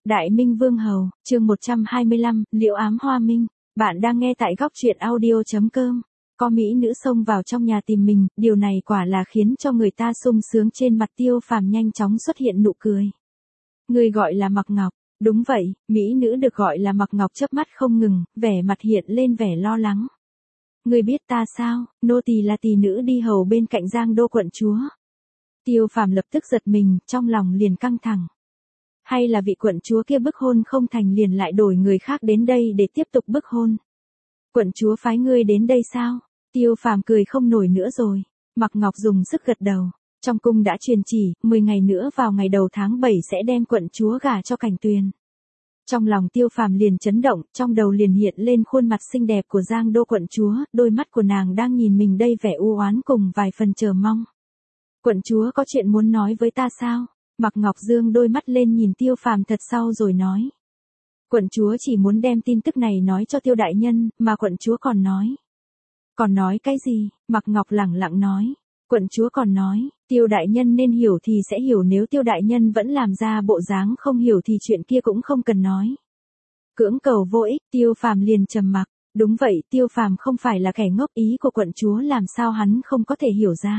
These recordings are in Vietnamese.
Đại Minh Vương Hầu, chương 125, Liễu Ám Hoa Minh. Bạn đang nghe tại góc truyện audio.com. Có mỹ nữ xông vào trong nhà tìm mình, điều này quả là khiến cho người ta sung sướng. Trên mặt Tiêu Phàm nhanh chóng xuất hiện nụ cười. Người gọi là Mặc Ngọc. Đúng vậy, mỹ nữ được gọi là Mặc Ngọc chớp mắt không ngừng, vẻ mặt hiện lên vẻ lo lắng. Người biết ta sao? Nô tỳ là tỳ nữ đi hầu bên cạnh Giang Đô quận chúa. Tiêu Phàm lập tức giật mình, trong lòng liền căng thẳng. Hay là vị quận chúa kia bức hôn không thành liền lại đổi người khác đến đây để tiếp tục bức hôn? Quận chúa phái ngươi đến đây sao? Tiêu Phàm cười không nổi nữa rồi. Mặc Ngọc dùng sức gật đầu. Trong cung đã truyền chỉ, 10 ngày nữa vào ngày đầu tháng 7 sẽ đem quận chúa gả cho Cảnh Tuyền. Trong lòng Tiêu Phàm liền chấn động, trong đầu liền hiện lên khuôn mặt xinh đẹp của Giang Đô quận chúa, đôi mắt của nàng đang nhìn mình đây vẻ u oán cùng vài phần chờ mong. Quận chúa có chuyện muốn nói với ta sao? Mặc Ngọc dương đôi mắt lên nhìn Tiêu Phàm thật sâu rồi nói. Quận chúa chỉ muốn đem tin tức này nói cho Tiêu đại nhân, mà quận chúa còn nói. Còn nói cái gì? Mặc Ngọc lẳng lặng nói. Quận chúa còn nói, Tiêu đại nhân nên hiểu thì sẽ hiểu, nếu Tiêu đại nhân vẫn làm ra bộ dáng không hiểu thì chuyện kia cũng không cần nói. Cưỡng cầu vô ích, Tiêu Phàm liền trầm mặc. Đúng vậy, Tiêu Phàm không phải là kẻ ngốc, ý của quận chúa làm sao hắn không có thể hiểu ra.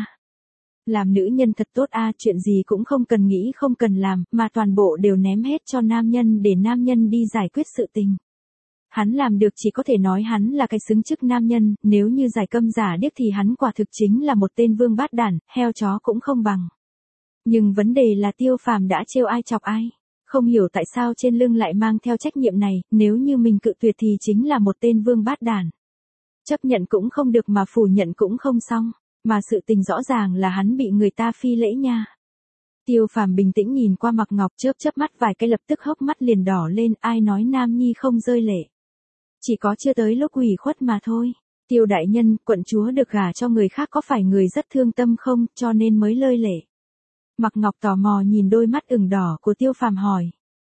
Làm nữ nhân thật tốt a, chuyện gì cũng không cần nghĩ không cần làm, mà toàn bộ đều ném hết cho nam nhân để nam nhân đi giải quyết sự tình. Hắn làm được chỉ có thể nói hắn là cái xứng chức nam nhân, nếu như giải câm giả điếc thì hắn quả thực chính là một tên vương bát đản, heo chó cũng không bằng. Nhưng vấn đề là Tiêu Phàm đã trêu ai chọc ai, không hiểu tại sao trên lưng lại mang theo trách nhiệm này, nếu như mình cự tuyệt thì chính là một tên vương bát đản. Chấp nhận cũng không được mà phủ nhận cũng không xong. Mà sự tình rõ ràng là hắn bị người ta phi lễ nha. Tiêu Phàm bình tĩnh nhìn qua Mặc Ngọc, chớp mắt vài cái lập tức hốc mắt liền đỏ lên, ai nói nam nhi không rơi lệ. Chỉ có chưa tới lúc ủy khuất mà thôi. Tiêu đại nhân, quận chúa được gả cho người khác có phải người rất thương tâm không, cho nên mới rơi lệ. Mặc Ngọc tò mò nhìn đôi mắt ửng đỏ của Tiêu Phàm hỏi.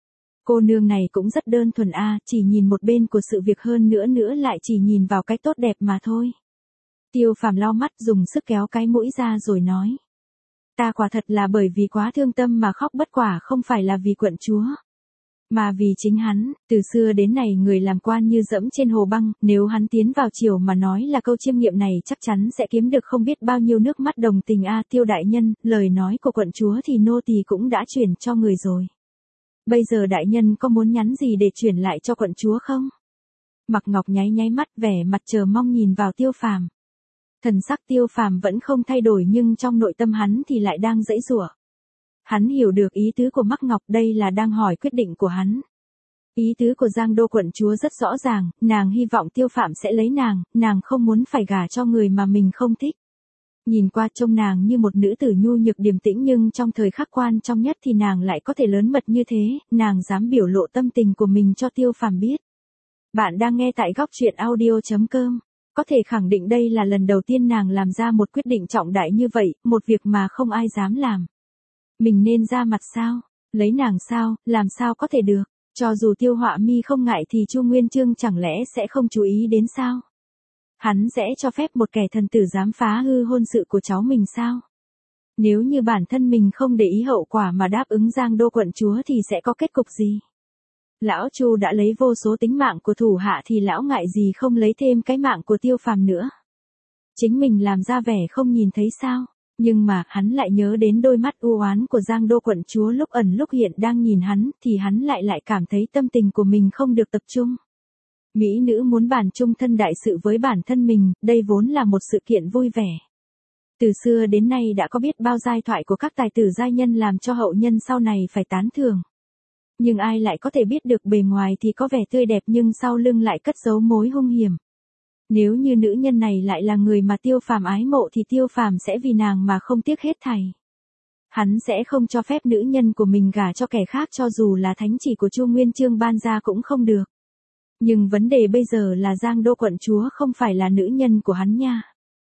Cô nương này cũng rất đơn thuần a, chỉ nhìn một bên của sự việc, hơn nữa lại chỉ nhìn vào cái tốt đẹp mà thôi. Tiêu Phàm lau mắt dùng sức kéo cái mũi ra rồi nói. Ta quả thật là bởi vì quá thương tâm mà khóc, bất quả không phải là vì quận chúa. Mà vì chính hắn, từ xưa đến nay người làm quan như dẫm trên hồ băng, nếu hắn tiến vào triều mà nói là câu chiêm nghiệm này chắc chắn sẽ kiếm được không biết bao nhiêu nước mắt đồng tình a. Tiêu đại nhân, lời nói của quận chúa thì nô tỳ cũng đã chuyển cho người rồi. Bây giờ đại nhân có muốn nhắn gì để chuyển lại cho quận chúa không? Mặc Ngọc nháy mắt vẻ mặt chờ mong nhìn vào Tiêu Phàm. Thần sắc Tiêu Phàm vẫn không thay đổi nhưng trong nội tâm hắn thì lại đang giãy giụa. Hắn hiểu được ý tứ của Mặc Ngọc, đây là đang hỏi quyết định của hắn. Ý tứ của Giang Đô quận chúa rất rõ ràng, nàng hy vọng Tiêu Phàm sẽ lấy nàng không muốn phải gả cho người mà mình không thích. Nhìn qua trông nàng như một nữ tử nhu nhược điềm tĩnh, nhưng trong thời khắc quan trọng nhất thì nàng lại có thể lớn mật như thế, nàng dám biểu lộ tâm tình của mình cho Tiêu Phàm biết. Bạn đang nghe tại góc truyện audio.com. Có thể khẳng định đây là lần đầu tiên nàng làm ra một quyết định trọng đại như vậy, một việc mà không ai dám làm. Mình nên ra mặt sao? Lấy nàng sao? Làm sao có thể được? Cho dù Tiêu Họa Mi không ngại thì Chu Nguyên Chương chẳng lẽ sẽ không chú ý đến sao? Hắn sẽ cho phép một kẻ thần tử dám phá hư hôn sự của cháu mình sao? Nếu như bản thân mình không để ý hậu quả mà đáp ứng Giang Đô quận chúa thì sẽ có kết cục gì? Lão Chu đã lấy vô số tính mạng của thủ hạ thì lão ngại gì không lấy thêm cái mạng của Tiêu Phàm nữa. Chính mình làm ra vẻ không nhìn thấy sao, nhưng mà hắn lại nhớ đến đôi mắt u oán của Giang Đô quận chúa lúc ẩn lúc hiện đang nhìn hắn, thì hắn lại cảm thấy tâm tình của mình không được tập trung. Mỹ nữ muốn bàn chung thân đại sự với bản thân mình, đây vốn là một sự kiện vui vẻ. Từ xưa đến nay đã có biết bao giai thoại của các tài tử giai nhân làm cho hậu nhân sau này phải tán thưởng. Nhưng ai lại có thể biết được bề ngoài thì có vẻ tươi đẹp nhưng sau lưng lại cất giấu mối hung hiểm. Nếu như nữ nhân này lại là người mà Tiêu Phàm ái mộ thì Tiêu Phàm sẽ vì nàng mà không tiếc hết thảy. Hắn sẽ không cho phép nữ nhân của mình gả cho kẻ khác, cho dù là thánh chỉ của Chu Nguyên Chương ban ra cũng không được. Nhưng vấn đề bây giờ là Giang Đô quận chúa không phải là nữ nhân của hắn nha.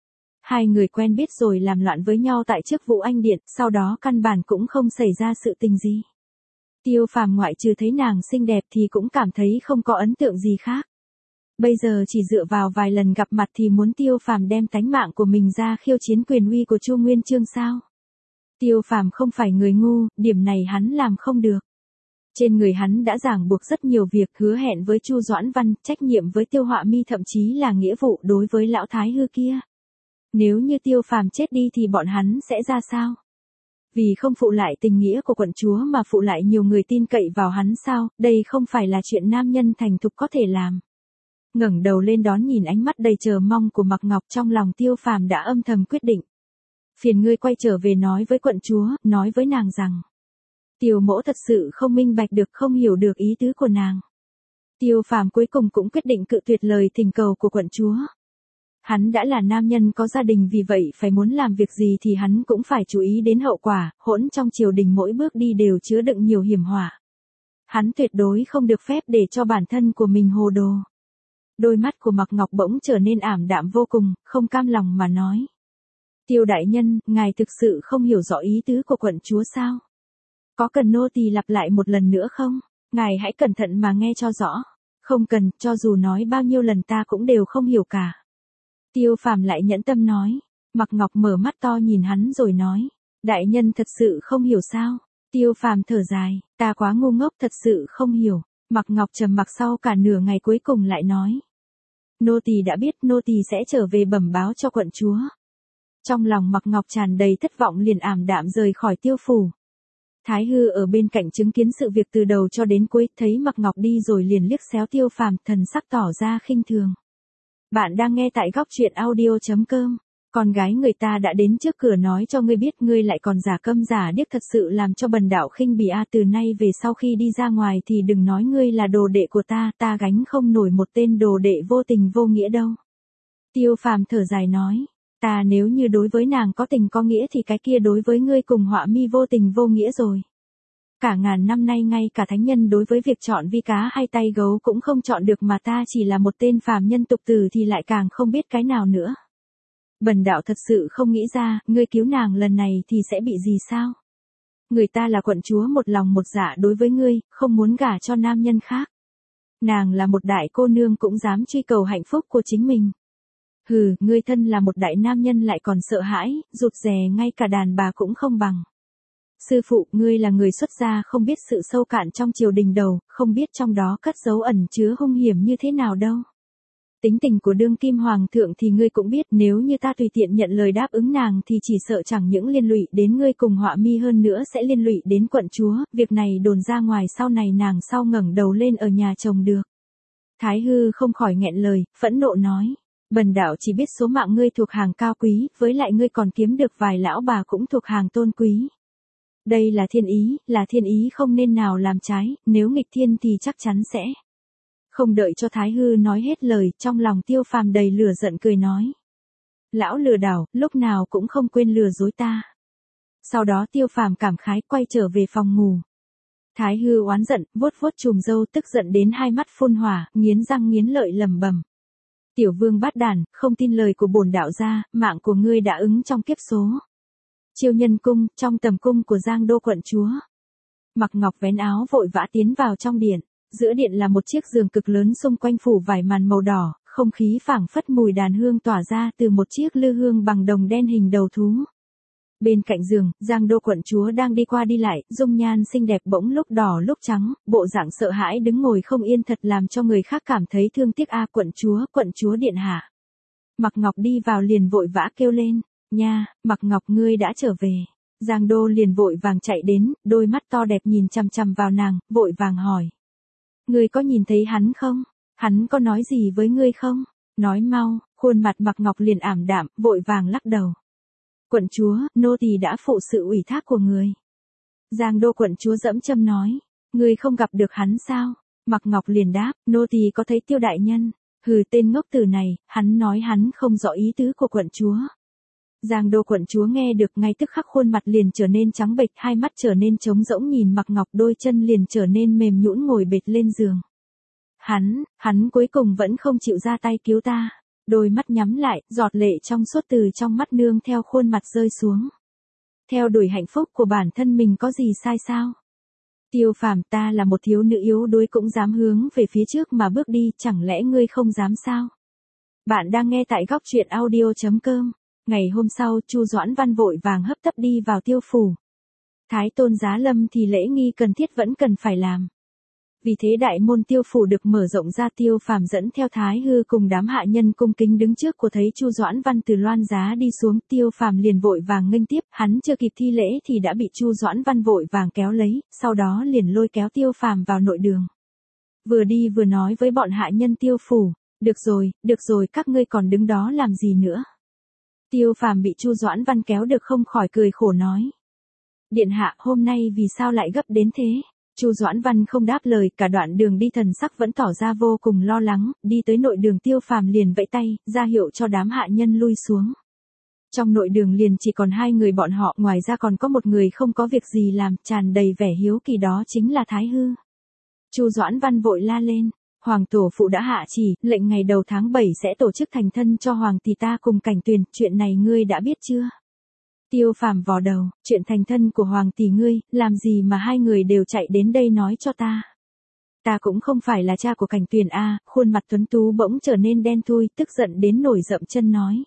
Hai người quen biết rồi làm loạn với nhau tại trước Vũ Anh Điện, sau đó căn bản cũng không xảy ra sự tình gì. Tiêu Phàm ngoại trừ thấy nàng xinh đẹp thì cũng cảm thấy không có ấn tượng gì khác. Bây giờ chỉ dựa vào vài lần gặp mặt thì muốn Tiêu Phàm đem tánh mạng của mình ra khiêu chiến quyền uy của Chu Nguyên Chương sao? Tiêu Phàm không phải người ngu, điểm này hắn làm không được. Trên người hắn đã ràng buộc rất nhiều việc, hứa hẹn với Chu Doãn Văn, trách nhiệm với Tiêu Họa Mi, thậm chí là nghĩa vụ đối với lão thái hư kia. Nếu như Tiêu Phàm chết đi thì bọn hắn sẽ ra sao? Vì không phụ lại tình nghĩa của quận chúa mà phụ lại nhiều người tin cậy vào hắn sao? Đây không phải là chuyện nam nhân thành thục có thể làm. Ngẩng đầu lên đón nhìn ánh mắt đầy chờ mong của Mạc Ngọc, trong lòng Tiêu Phàm đã âm thầm quyết định. Phiền ngươi quay trở về nói với quận chúa, nói với nàng rằng Tiêu mỗ thật sự không minh bạch được, không hiểu được ý tứ của nàng. Tiêu Phàm cuối cùng cũng quyết định cự tuyệt lời thỉnh cầu của quận chúa. Hắn đã là nam nhân có gia đình, vì vậy phải muốn làm việc gì thì hắn cũng phải chú ý đến hậu quả, hỗn trong triều đình mỗi bước đi đều chứa đựng nhiều hiểm họa. Hắn tuyệt đối không được phép để cho bản thân của mình hồ đồ. Đôi mắt của Mạc Ngọc bỗng trở nên ảm đạm vô cùng, không cam lòng mà nói. Tiêu đại nhân, ngài thực sự không hiểu rõ ý tứ của quận chúa sao? Có cần nô tỳ lặp lại một lần nữa không? Ngài hãy cẩn thận mà nghe cho rõ. Không cần, cho dù nói bao nhiêu lần ta cũng đều không hiểu cả. Tiêu Phàm lại nhẫn tâm nói. Mạc Ngọc mở mắt to nhìn hắn rồi nói. Đại nhân thật sự không hiểu sao? Tiêu Phàm thở dài, ta quá ngu ngốc, thật sự không hiểu. Mạc Ngọc trầm mặc sau cả nửa ngày cuối cùng lại nói. Nô tỳ đã biết, nô tỳ sẽ trở về bẩm báo cho quận chúa. Trong lòng Mạc Ngọc tràn đầy thất vọng, liền ảm đạm rời khỏi Tiêu phủ. Thái hư ở bên cạnh chứng kiến sự việc từ đầu cho đến cuối, thấy Mạc Ngọc đi rồi liền liếc xéo Tiêu Phàm, thần sắc tỏ ra khinh thường. Bạn đang nghe tại góc truyện audio.com. Con gái người ta đã đến trước cửa nói cho ngươi biết, ngươi lại còn giả câm giả điếc, thật sự làm cho bần đạo khinh bỉ a. Từ nay về sau khi đi ra ngoài thì đừng nói ngươi là đồ đệ của ta gánh không nổi một tên đồ đệ vô tình vô nghĩa đâu. Tiêu Phàm thở dài nói, ta nếu như đối với nàng có tình có nghĩa thì cái kia đối với ngươi cùng Họa Mi vô tình vô nghĩa rồi. Cả ngàn năm nay ngay cả thánh nhân đối với việc chọn vi cá hay tay gấu cũng không chọn được, mà ta chỉ là một tên phàm nhân tục tử thì lại càng không biết cái nào nữa. Bần đạo thật sự không nghĩ ra, ngươi cứu nàng lần này thì sẽ bị gì sao? Người ta là quận chúa một lòng một dạ đối với ngươi, không muốn gả cho nam nhân khác. Nàng là một đại cô nương cũng dám truy cầu hạnh phúc của chính mình. Hừ, ngươi thân là một đại nam nhân lại còn sợ hãi, rụt rè ngay cả đàn bà cũng không bằng. Sư phụ, ngươi là người xuất gia không biết sự sâu cạn trong triều đình đầu, không biết trong đó cất giấu ẩn chứa hung hiểm như thế nào đâu. Tính tình của đương kim hoàng thượng thì ngươi cũng biết, nếu như ta tùy tiện nhận lời đáp ứng nàng thì chỉ sợ chẳng những liên lụy đến ngươi cùng Họa Mi, hơn nữa sẽ liên lụy đến quận chúa, việc này đồn ra ngoài sau này nàng sau ngẩng đầu lên ở nhà chồng được. Thái hư không khỏi nghẹn lời, phẫn nộ nói, bần đạo chỉ biết số mạng ngươi thuộc hàng cao quý, với lại ngươi còn kiếm được vài lão bà cũng thuộc hàng tôn quý. Đây là thiên ý không nên nào làm trái, nếu nghịch thiên thì chắc chắn sẽ. Không đợi cho Thái hư nói hết lời, trong lòng Tiêu Phàm đầy lửa giận cười nói. Lão lừa đảo, lúc nào cũng không quên lừa dối ta. Sau đó Tiêu Phàm cảm khái quay trở về phòng ngủ. Thái hư oán giận, vuốt vuốt chùm râu, tức giận đến hai mắt phun hỏa, nghiến răng nghiến lợi lẩm bẩm. Tiểu vương bát đàn, không tin lời của bổn đạo gia, mạng của ngươi đã ứng trong kiếp số. Chiêu Nhân cung, trong tầm cung của Giang Đô quận chúa. Mạc Ngọc vén áo vội vã tiến vào trong điện. Giữa điện là một chiếc giường cực lớn, xung quanh phủ vải màn màu đỏ, không khí phảng phất mùi đàn hương tỏa ra từ một chiếc lư hương bằng đồng đen hình đầu thú. Bên cạnh giường, Giang Đô quận chúa đang đi qua đi lại, dung nhan xinh đẹp bỗng lúc đỏ lúc trắng, bộ dạng sợ hãi đứng ngồi không yên, thật làm cho người khác cảm thấy thương tiếc a. Quận chúa điện hạ. Mạc Ngọc đi vào liền vội vã kêu lên, nha, Mạc Ngọc ngươi đã trở về. Giang Đô liền vội vàng chạy đến, đôi mắt to đẹp nhìn chằm chằm vào nàng, vội vàng hỏi. Ngươi có nhìn thấy hắn không? Hắn có nói gì với ngươi không? Nói mau. Khuôn mặt Mạc Ngọc liền ảm đạm, vội vàng lắc đầu. Quận chúa, nô tỳ đã phụ sự ủy thác của người. Giang Đô quận chúa dẫm châm nói. Ngươi không gặp được hắn sao? Mạc Ngọc liền đáp, nô tỳ có thấy Tiêu đại nhân. Hừ, tên ngốc tử này, hắn nói hắn không rõ ý tứ của quận chúa. Giang Đô quận chúa nghe được ngay tức khắc khuôn mặt liền trở nên trắng bệch, hai mắt trở nên trống rỗng nhìn Mạc Ngọc, đôi chân liền trở nên mềm nhũn ngồi bệt lên giường. Hắn cuối cùng vẫn không chịu ra tay cứu ta. Đôi mắt nhắm lại, giọt lệ trong suốt từ trong mắt nương theo khuôn mặt rơi xuống. Theo đuổi hạnh phúc của bản thân mình có gì sai sao? Tiêu Phàm, ta là một thiếu nữ yếu đuối cũng dám hướng về phía trước mà bước đi, chẳng lẽ ngươi không dám sao? Bạn đang nghe tại góc truyện audio.com. Ngày hôm sau, Chu Doãn Văn vội vàng hấp tấp đi vào Tiêu phủ. Thái tôn giá lâm thì lễ nghi cần thiết vẫn cần phải làm. Vì thế đại môn Tiêu phủ được mở rộng ra, Tiêu Phàm dẫn theo Thái Hư cùng đám hạ nhân cung kính đứng trước của thấy Chu Doãn Văn từ loan giá đi xuống, Tiêu Phàm liền vội vàng nghênh tiếp, hắn chưa kịp thi lễ thì đã bị Chu Doãn Văn vội vàng kéo lấy, sau đó liền lôi kéo Tiêu Phàm vào nội đường. Vừa đi vừa nói với bọn hạ nhân Tiêu phủ, được rồi, các ngươi còn đứng đó làm gì nữa. Tiêu Phàm bị Chu Doãn Văn kéo được không khỏi cười khổ nói. Điện hạ, hôm nay vì sao lại gấp đến thế? Chu Doãn Văn không đáp lời, cả đoạn đường đi thần sắc vẫn tỏ ra vô cùng lo lắng, đi tới nội đường Tiêu Phàm liền vẫy tay, ra hiệu cho đám hạ nhân lui xuống. Trong nội đường liền chỉ còn hai người bọn họ, ngoài ra còn có một người không có việc gì làm, tràn đầy vẻ hiếu kỳ, đó chính là Thái Hư. Chu Doãn Văn vội la lên, Hoàng tổ phụ đã hạ chỉ, lệnh ngày đầu tháng 7 sẽ tổ chức thành thân cho Hoàng tỷ ta cùng Cảnh Tuyền, chuyện này ngươi đã biết chưa? Tiêu Phàm vò đầu, chuyện thành thân của Hoàng tỷ ngươi, làm gì mà hai người đều chạy đến đây nói cho ta? Ta cũng không phải là cha của Cảnh Tuyền a. Khuôn mặt tuấn tú bỗng trở nên đen thui, tức giận đến nổi dậm chân nói.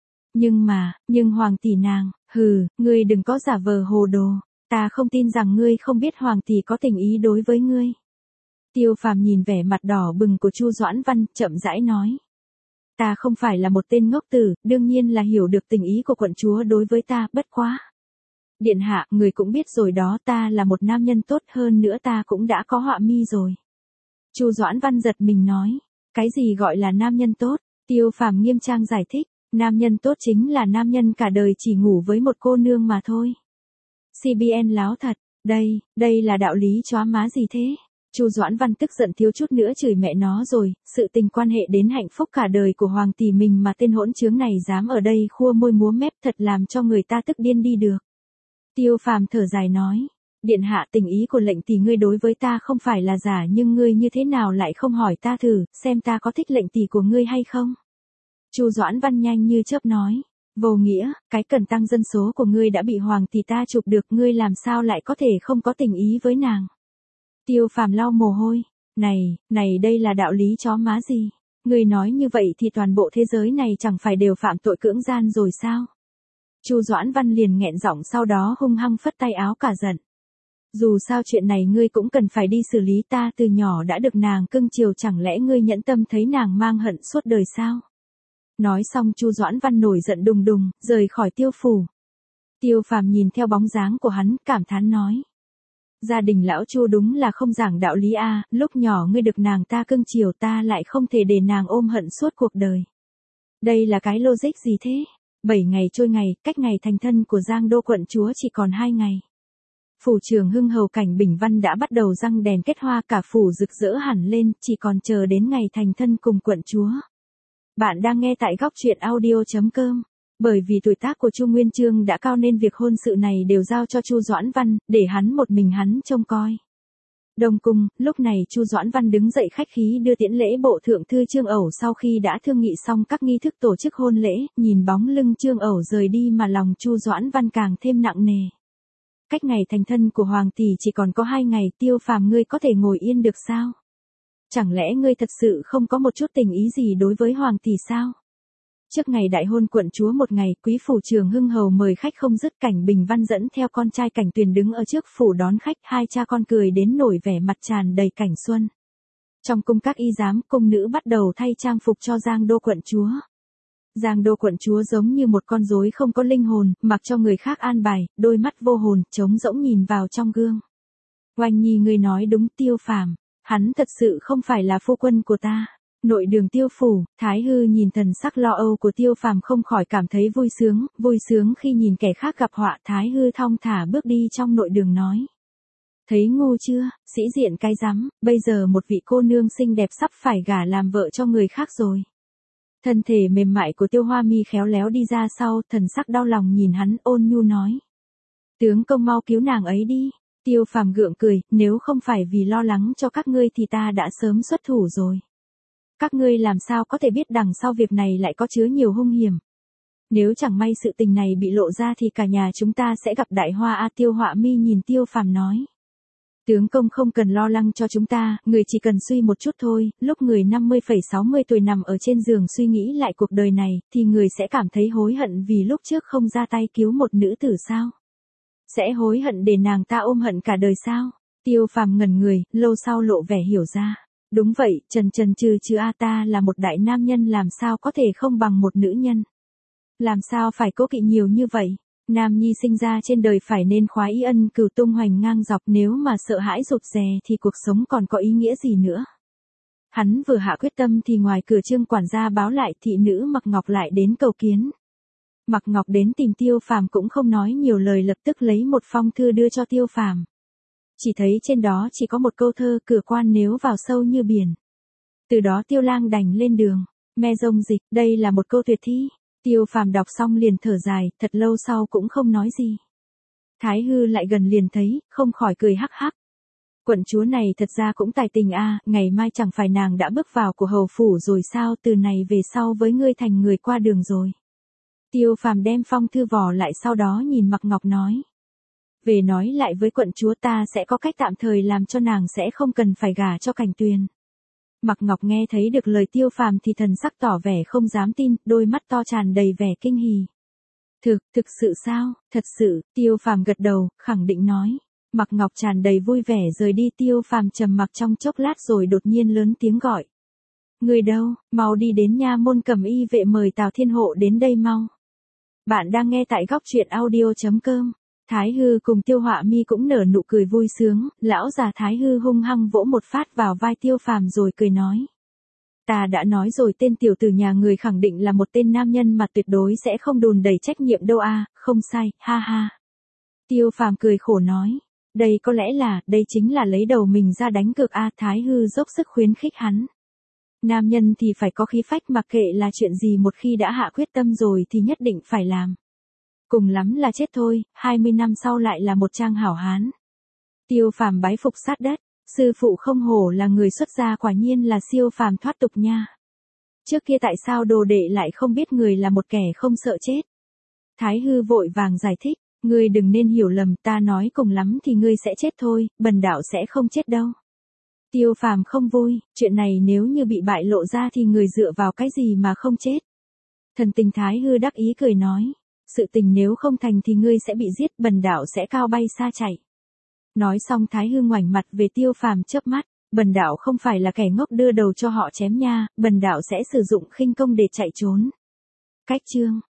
Nhưng Hoàng tỷ nàng, ngươi đừng có giả vờ hồ đồ, ta không tin rằng ngươi không biết Hoàng tỷ có tình ý đối với ngươi. Tiêu Phàm nhìn vẻ mặt đỏ bừng của Chu Doãn Văn, chậm rãi nói. Ta không phải là một tên ngốc tử, đương nhiên là hiểu được tình ý của quận chúa đối với ta, bất quá. Điện hạ, người cũng biết rồi đó, ta là một nam nhân tốt, hơn nữa ta cũng đã có họa mi rồi. Chu Doãn Văn giật mình nói, cái gì gọi là nam nhân tốt? Tiêu Phàm nghiêm trang giải thích, nam nhân tốt chính là nam nhân cả đời chỉ ngủ với một cô nương mà thôi. CBN láo thật, đây là đạo lý chóa má gì thế? Chu Doãn Văn tức giận thiếu chút nữa chửi mẹ nó rồi, sự tình quan hệ đến hạnh phúc cả đời của Hoàng tỷ mình mà tên hỗn trướng này dám ở đây khua môi múa mép, thật làm cho người ta tức điên đi được. Tiêu Phàm thở dài nói, điện hạ, tình ý của lệnh tỷ ngươi đối với ta không phải là giả, nhưng ngươi như thế nào lại không hỏi ta thử, xem ta có thích lệnh tỷ của ngươi hay không? Chu Doãn Văn nhanh như chớp nói, vô nghĩa, cái cần tăng dân số của ngươi đã bị Hoàng tỷ ta chụp được, ngươi làm sao lại có thể không có tình ý với nàng? Tiêu Phàm lau mồ hôi, này đây là đạo lý chó má gì? Ngươi nói như vậy thì toàn bộ thế giới này chẳng phải đều phạm tội cưỡng gian rồi sao? Chu Doãn Văn liền nghẹn giọng, sau đó hung hăng phất tay áo cả giận. Dù sao chuyện này ngươi cũng cần phải đi xử lý, ta từ nhỏ đã được nàng cưng chiều, chẳng lẽ ngươi nhẫn tâm thấy nàng mang hận suốt đời sao? Nói xong Chu Doãn Văn nổi giận đùng đùng, rời khỏi Tiêu phủ. Tiêu Phàm nhìn theo bóng dáng của hắn, cảm thán nói. Gia đình lão Chu đúng là không giảng đạo lý a, lúc nhỏ ngươi được nàng ta cưng chiều, ta lại không thể để nàng ôm hận suốt cuộc đời. Đây là cái logic gì thế? 7 ngày trôi ngày, cách ngày thành thân của Giang Đô quận chúa chỉ còn 2 ngày. Phủ trưởng Hưng Hầu Cảnh Bình Văn đã bắt đầu răng đèn kết hoa, cả phủ rực rỡ hẳn lên, chỉ còn chờ đến ngày thành thân cùng quận chúa. Bạn đang nghe tại góc truyện audio.com. Bởi vì tuổi tác của Chu Nguyên Chương đã cao nên việc hôn sự này đều giao cho Chu Doãn Văn, để hắn một mình hắn trông coi. Đông cung, lúc này Chu Doãn Văn đứng dậy khách khí đưa tiễn lễ bộ thượng thư Trương Ẩu, sau khi đã thương nghị xong các nghi thức tổ chức hôn lễ, nhìn bóng lưng Trương Ẩu rời đi mà lòng Chu Doãn Văn càng thêm nặng nề. Cách ngày thành thân của Hoàng tỷ chỉ còn có 2 ngày, Tiêu Phàm, ngươi có thể ngồi yên được sao? Chẳng lẽ ngươi thật sự không có một chút tình ý gì đối với Hoàng tỷ sao? Trước ngày đại hôn quận chúa một ngày, quý phủ trưởng Hưng Hầu mời khách không dứt, Cảnh Bình Văn dẫn theo con trai Cảnh Tuyền đứng ở trước phủ đón khách, hai cha con cười đến nổi vẻ mặt tràn đầy cảnh xuân. Trong cung các y giám, cung nữ bắt đầu thay trang phục cho Giang Đô quận chúa. Giang Đô quận chúa giống như một con rối không có linh hồn, mặc cho người khác an bài, đôi mắt vô hồn, trống rỗng nhìn vào trong gương. Oanh Nhi, ngươi nói đúng, Tiêu Phàm, hắn thật sự không phải là phu quân của ta. Nội đường Tiêu phủ, Thái Hư nhìn thần sắc lo âu của Tiêu Phàm không khỏi cảm thấy vui sướng khi nhìn kẻ khác gặp họa. Thái Hư thong thả bước đi trong nội đường nói. Thấy ngu chưa, sĩ diện cái rắm, bây giờ một vị cô nương xinh đẹp sắp phải gả làm vợ cho người khác rồi. Thân thể mềm mại của Tiêu Hoa Mi khéo léo đi ra sau, thần sắc đau lòng nhìn hắn, ôn nhu nói. Tướng công mau cứu nàng ấy đi. Tiêu Phàm gượng cười, nếu không phải vì lo lắng cho các ngươi thì ta đã sớm xuất thủ rồi. Các ngươi làm sao có thể biết đằng sau việc này lại có chứa nhiều hung hiểm. Nếu chẳng may sự tình này bị lộ ra thì cả nhà chúng ta sẽ gặp đại hoa a. Tiêu Họa Mi nhìn Tiêu Phàm nói. Tướng công không cần lo lắng cho chúng ta, người chỉ cần suy một chút thôi, lúc người 50,60 tuổi nằm ở trên giường suy nghĩ lại cuộc đời này, thì người sẽ cảm thấy hối hận vì lúc trước không ra tay cứu một nữ tử sao. Sẽ hối hận để nàng ta ôm hận cả đời sao? Tiêu Phàm ngẩn người, lâu sau lộ vẻ hiểu ra. Đúng vậy, trần trừ ta là một đại nam nhân làm sao có thể không bằng một nữ nhân. Làm sao phải cố kỵ nhiều như vậy? Nam nhi sinh ra trên đời phải nên khoái y ân cừu tung hoành ngang dọc, nếu mà sợ hãi rụt rè thì cuộc sống còn có ý nghĩa gì nữa. Hắn vừa hạ quyết tâm thì ngoài cửa Trương quản gia báo lại thị nữ Mặc Ngọc lại đến cầu kiến. Mặc Ngọc đến tìm Tiêu Phàm cũng không nói nhiều lời, lập tức lấy một phong thư đưa cho Tiêu Phàm. Chỉ thấy trên đó chỉ có một câu thơ: cửa quan nếu vào sâu như biển. Từ đó Tiêu Lang đành lên đường. Me rông dịch, đây là một câu tuyệt thi. Tiêu Phàm đọc xong liền thở dài, thật lâu sau cũng không nói gì. Thái Hư lại gần liền thấy, không khỏi cười hắc hắc. Quận chúa này thật ra cũng tài tình a, ngày mai chẳng phải nàng đã bước vào của hầu phủ rồi sao, từ này về sau với ngươi thành người qua đường rồi. Tiêu Phàm đem phong thư vò lại, sau đó nhìn Mặc Ngọc nói. Về nói lại với quận chúa, ta sẽ có cách tạm thời làm cho nàng sẽ không cần phải gả cho Cảnh Tuyền. Mặc Ngọc nghe thấy được lời Tiêu Phàm thì thần sắc tỏ vẻ không dám tin, đôi mắt to tràn đầy vẻ kinh hỉ. Thực sự sao? Thật sự, Tiêu Phàm gật đầu, khẳng định nói. Mặc Ngọc tràn đầy vui vẻ rời đi. Tiêu Phàm trầm mặc trong chốc lát rồi đột nhiên lớn tiếng gọi. Người đâu, mau đi đến nha môn Cẩm Y vệ mời Tào Thiên Hộ đến đây mau. Bạn đang nghe tại góc truyện audio.com. Thái Hư cùng Tiêu Họa Mi cũng nở nụ cười vui sướng, lão già Thái Hư hung hăng vỗ một phát vào vai Tiêu Phàm rồi cười nói. Ta đã nói rồi, tên tiểu tử nhà người khẳng định là một tên nam nhân mà tuyệt đối sẽ không đùn đẩy trách nhiệm đâu a, không sai, ha ha. Tiêu Phàm cười khổ nói. Đây có lẽ là, đây chính là lấy đầu mình ra đánh cược a. Thái Hư dốc sức khuyến khích hắn. Nam nhân thì phải có khí phách, mặc kệ là chuyện gì một khi đã hạ quyết tâm rồi thì nhất định phải làm. Cùng lắm là chết thôi, 20 năm sau lại là một trang hảo hán. Tiêu Phàm bái phục sát đất, sư phụ không hổ là người xuất gia, quả nhiên là siêu phàm thoát tục nha. Trước kia tại sao đồ đệ lại không biết người là một kẻ không sợ chết? Thái Hư vội vàng giải thích, ngươi đừng nên hiểu lầm, ta nói cùng lắm thì ngươi sẽ chết thôi, bần đạo sẽ không chết đâu. Tiêu Phàm không vui, chuyện này nếu như bị bại lộ ra thì người dựa vào cái gì mà không chết? Thần tình Thái Hư đắc ý cười nói. Sự tình nếu không thành thì ngươi sẽ bị giết, bần đạo sẽ cao bay xa chạy. Nói xong Thái Hư ngoảnh mặt về Tiêu Phàm chớp mắt, bần đạo không phải là kẻ ngốc đưa đầu cho họ chém nha, bần đạo sẽ sử dụng khinh công để chạy trốn. Cách chương